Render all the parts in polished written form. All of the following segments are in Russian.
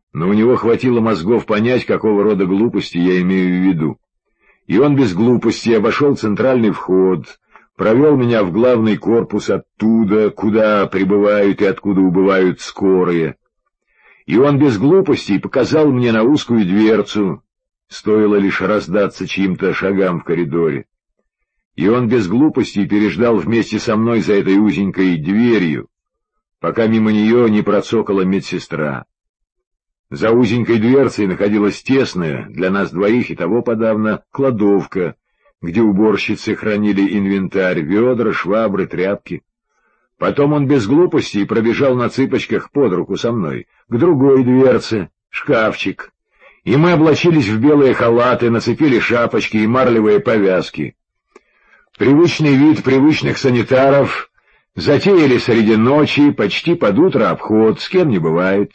но у него хватило мозгов понять, какого рода глупости я имею в виду. И он без глупости обошел центральный вход, провел меня в главный корпус оттуда, куда прибывают и откуда убывают скорые. И он без глупостей показал мне на узкую дверцу, стоило лишь раздаться чьим-то шагам в коридоре. И он без глупостей переждал вместе со мной за этой узенькой дверью, пока мимо нее не процокала медсестра. За узенькой дверцей находилась тесная, для нас двоих и того подавно, кладовка, где уборщицы хранили инвентарь, ведра, швабры, тряпки. Потом он без глупостей пробежал на цыпочках под руку со мной к другой дверце, шкафчик, и мы облачились в белые халаты, нацепили шапочки и марлевые повязки. Привычный вид привычных санитаров, затеяли среди ночи, почти под утро обход, с кем не бывает.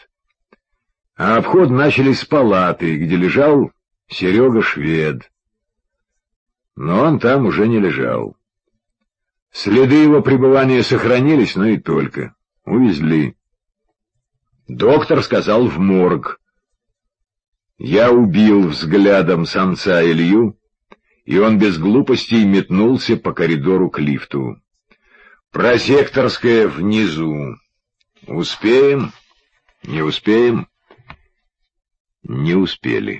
А обход начали с палаты, где лежал Серега Швед. Но он там уже не лежал. Следы его пребывания сохранились, но и только. Увезли. Доктор сказал в морг. Я убил взглядом самца Илью, и он без глупостей метнулся по коридору к лифту. Прозекторская внизу. Успеем? Не успеем? Не успели.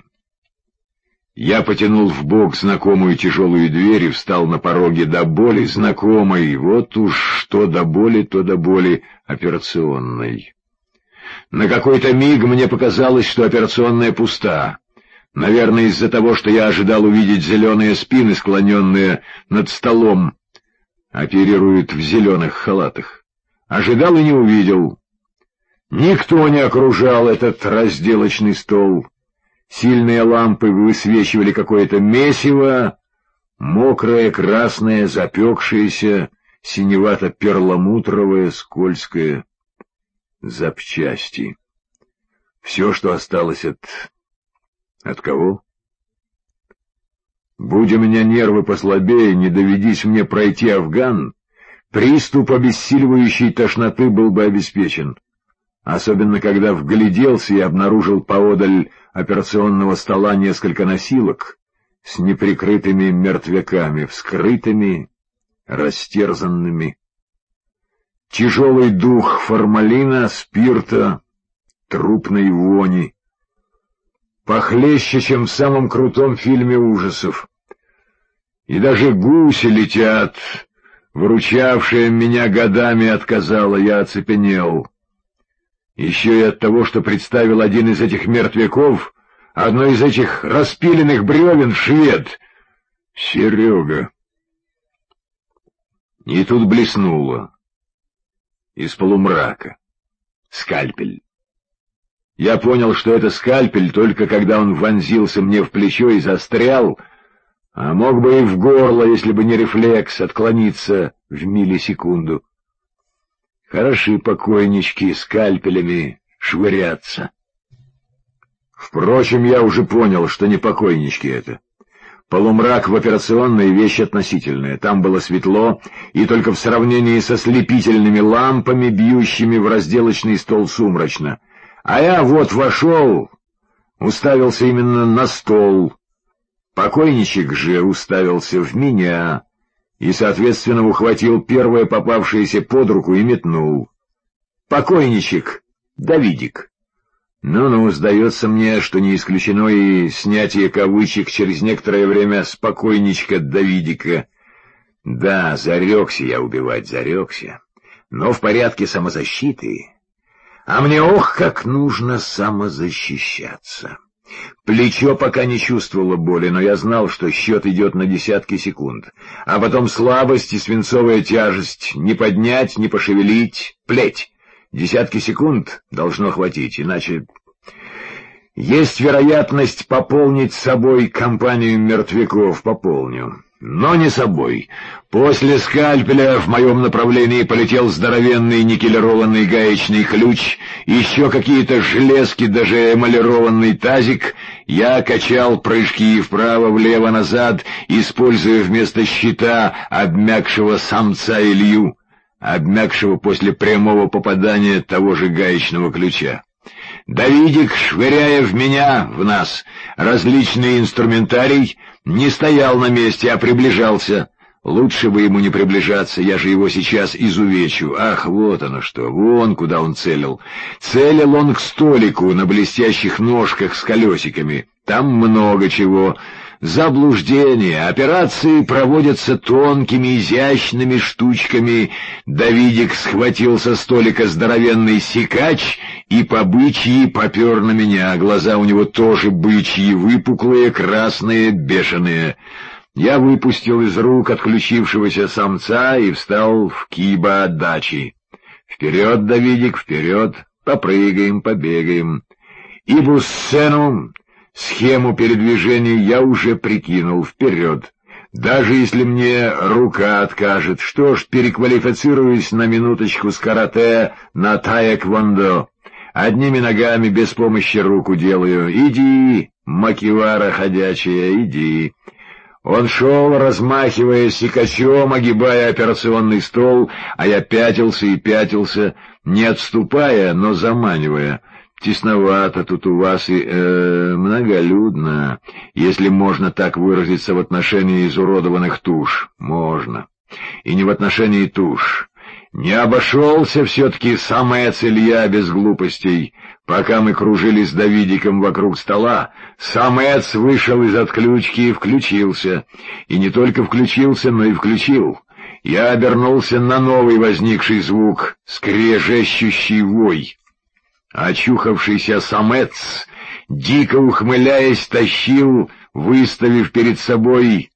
Я потянул вбок знакомую тяжелую дверь и встал на пороге до боли знакомой, вот уж что до боли операционной. На какой-то миг мне показалось, что операционная пуста. Наверное, из-за того, что я ожидал увидеть зеленые спины, склоненные над столом. Оперируют в зеленых халатах. Ожидал и не увидел. Никто не окружал этот разделочный стол. Сильные лампы высвечивали какое-то месиво, мокрое, красное, запекшееся, синевато-перламутровое, скользкое, запчасти. Все, что осталось от кого? Будь у меня нервы послабее, не доведись мне пройти Афган, приступ обессиливающей тошноты был бы обеспечен. Особенно, когда вгляделся и обнаружил поодаль операционного стола несколько носилок с неприкрытыми мертвяками, вскрытыми, растерзанными. Тяжелый дух формалина, спирта, трупной вони. Похлеще, чем в самом крутом фильме ужасов. И даже гуси летят. Выручавшая меня годами отказала, я оцепенел. Еще и от того, что представил один из этих мертвяков, одно из этих распиленных бревен, швед. Серега. И тут блеснуло. Из полумрака. Скальпель. Я понял, что это скальпель, только когда он вонзился мне в плечо и застрял, а мог бы и в горло, если бы не рефлекс отклониться в миллисекунду. Хороши покойнички скальпелями швыряться. Впрочем, я уже понял, что не покойнички это. Полумрак в операционной — вещь относительная. Там было светло, и только в сравнении со слепительными лампами, бьющими в разделочный стол, сумрачно. А я вот вошел, уставился именно на стол. Покойничек же уставился в меня и, соответственно, ухватил первое попавшееся под руку и метнул. Покойничек, Давидик. Ну-ну, сдается мне, что не исключено и снятие кавычек через некоторое время с покойничка Давидика. Да, зарекся я убивать, зарекся, но в порядке самозащиты. А мне ох, как нужно самозащищаться. Плечо пока не чувствовало боли, но я знал, что счет идет на десятки секунд. А потом слабость и свинцовая тяжесть. Не поднять, не пошевелить, плеть. Десятки секунд должно хватить, иначе... Есть вероятность пополнить собой компанию мертвяков, пополню. Но не собой. После скальпеля в моем направлении полетел здоровенный никелированный гаечный ключ, еще какие-то железки, даже эмалированный тазик. Я качал прыжки вправо-влево назад, используя вместо щита обмякшего самца Илью, обмякшего после прямого попадания того же гаечного ключа. Давидик, швыряя в меня, в нас, различный инструментарий, не стоял на месте, а приближался. Лучше бы ему не приближаться, я же его сейчас изувечу. Ах, вот оно что, вон куда он целил. Целил он к столику на блестящих ножках с колесиками. Там много чего. Заблуждение. Операции проводятся тонкими, изящными штучками. Давидик схватил со столика здоровенный секач и по бычьи попер на меня. Глаза у него тоже бычьи, выпуклые, красные, бешеные. Я выпустил из рук отключившегося самца и встал в киба дачи. Вперед, Давидик, вперед, попрыгаем, побегаем. Ибу-сцену, схему передвижения я уже прикинул, вперед. Даже если мне рука откажет, что ж, переквалифицируюсь на минуточку с карате на таэквондо. Одними ногами без помощи руку делаю. Иди, макивара ходячая, иди. Он шел, размахивая секачом, огибая операционный стол, а я пятился и пятился, не отступая, но заманивая. Тесновато тут у вас и многолюдно, если можно так выразиться в отношении изуродованных туш. Можно. И не в отношении туш. Не обошелся все-таки самец Илья без глупостей. Пока мы кружились с Давидиком вокруг стола, самец вышел из отключки и включился. И не только включился, но и включил. Я обернулся на новый возникший звук, скрежещущий вой. Очухавшийся самец, дико ухмыляясь, тащил, выставив перед собой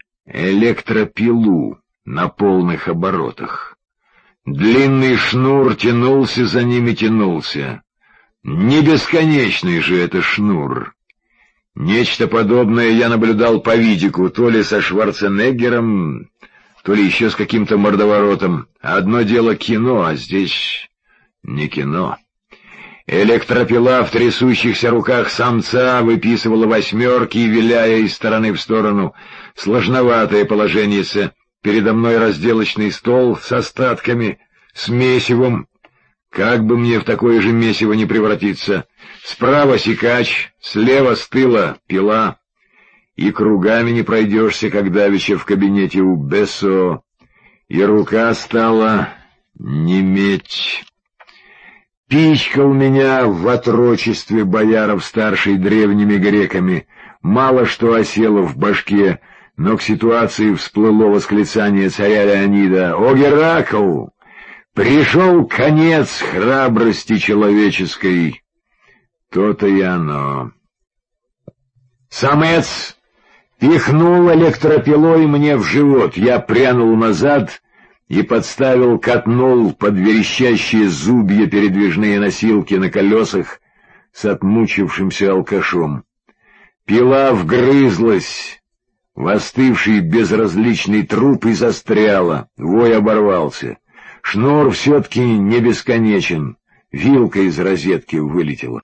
электропилу на полных оборотах. Длинный шнур тянулся за ним и тянулся. Не бесконечный же это шнур. Нечто подобное я наблюдал по видику, то ли со Шварценеггером, то ли еще с каким-то мордоворотом. Одно дело кино, а здесь не кино. Электропила в трясущихся руках самца выписывала восьмерки, виляя из стороны в сторону. Сложноватое положение-се. Передо мной разделочный стол с остатками, с месивом. Как бы мне в такое же месиво не превратиться? Справа секач, слева с тыла пила. И кругами не пройдешься, как давеча в кабинете у Бессо. И рука стала неметь. Пичкал меня в отрочестве бояров старшей древними греками. Мало что осело в башке, но к ситуации всплыло восклицание царя Леонида: «О, Геракл! Пришел конец храбрости человеческой!» То-то и оно. Самец пихнул электропилой мне в живот. Я прянул назад и подставил, катнул под верещащие зубья передвижные носилки на колесах с отмучившимся алкашом. Пила вгрызлась в остывший безразличный труп и застряла. Вой оборвался. Шнур все-таки не бесконечен. Вилка из розетки вылетела.